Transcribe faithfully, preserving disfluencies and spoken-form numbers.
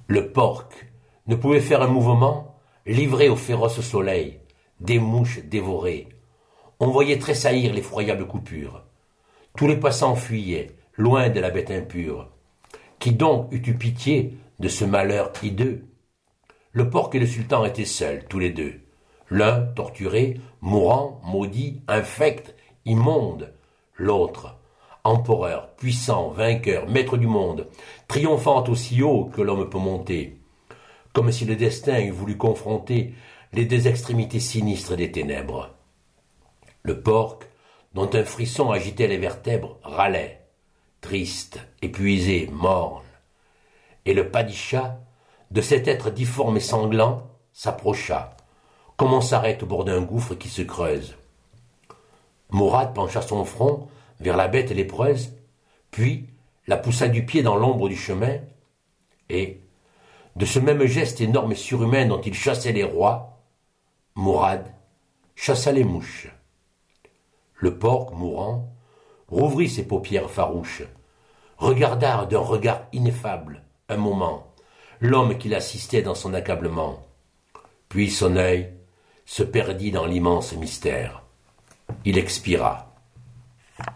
Le porc ne pouvait faire un mouvement, livré au féroce soleil, des mouches dévorées. On voyait tressaillir l'effroyable coupure. Tous les passants fuyaient, loin de la bête impure. Qui donc eût eu pitié de ce malheur hideux? Le porc et le sultan étaient seuls, tous les deux. L'un, torturé, mourant, maudit, infect, immonde. L'autre, empereur, puissant, vainqueur, maître du monde, triomphant aussi haut que l'homme peut monter, comme si le destin eût voulu confronter les deux extrémités sinistres des ténèbres. Le porc, dont un frisson agitait les vertèbres, râlait, triste, épuisé, morne. Et le padishah, de cet être difforme et sanglant, s'approcha, comme on s'arrête au bord d'un gouffre qui se creuse. Mourad pencha son front vers la bête lépreuse, puis la poussa du pied dans l'ombre du chemin, et, de ce même geste énorme et surhumain dont il chassait les rois, Mourad chassa les mouches. Le porc, mourant, rouvrit ses paupières farouches, regarda d'un regard ineffable, un moment, l'homme qui l'assistait dans son accablement. Puis son œil se perdit dans l'immense mystère. Il expira.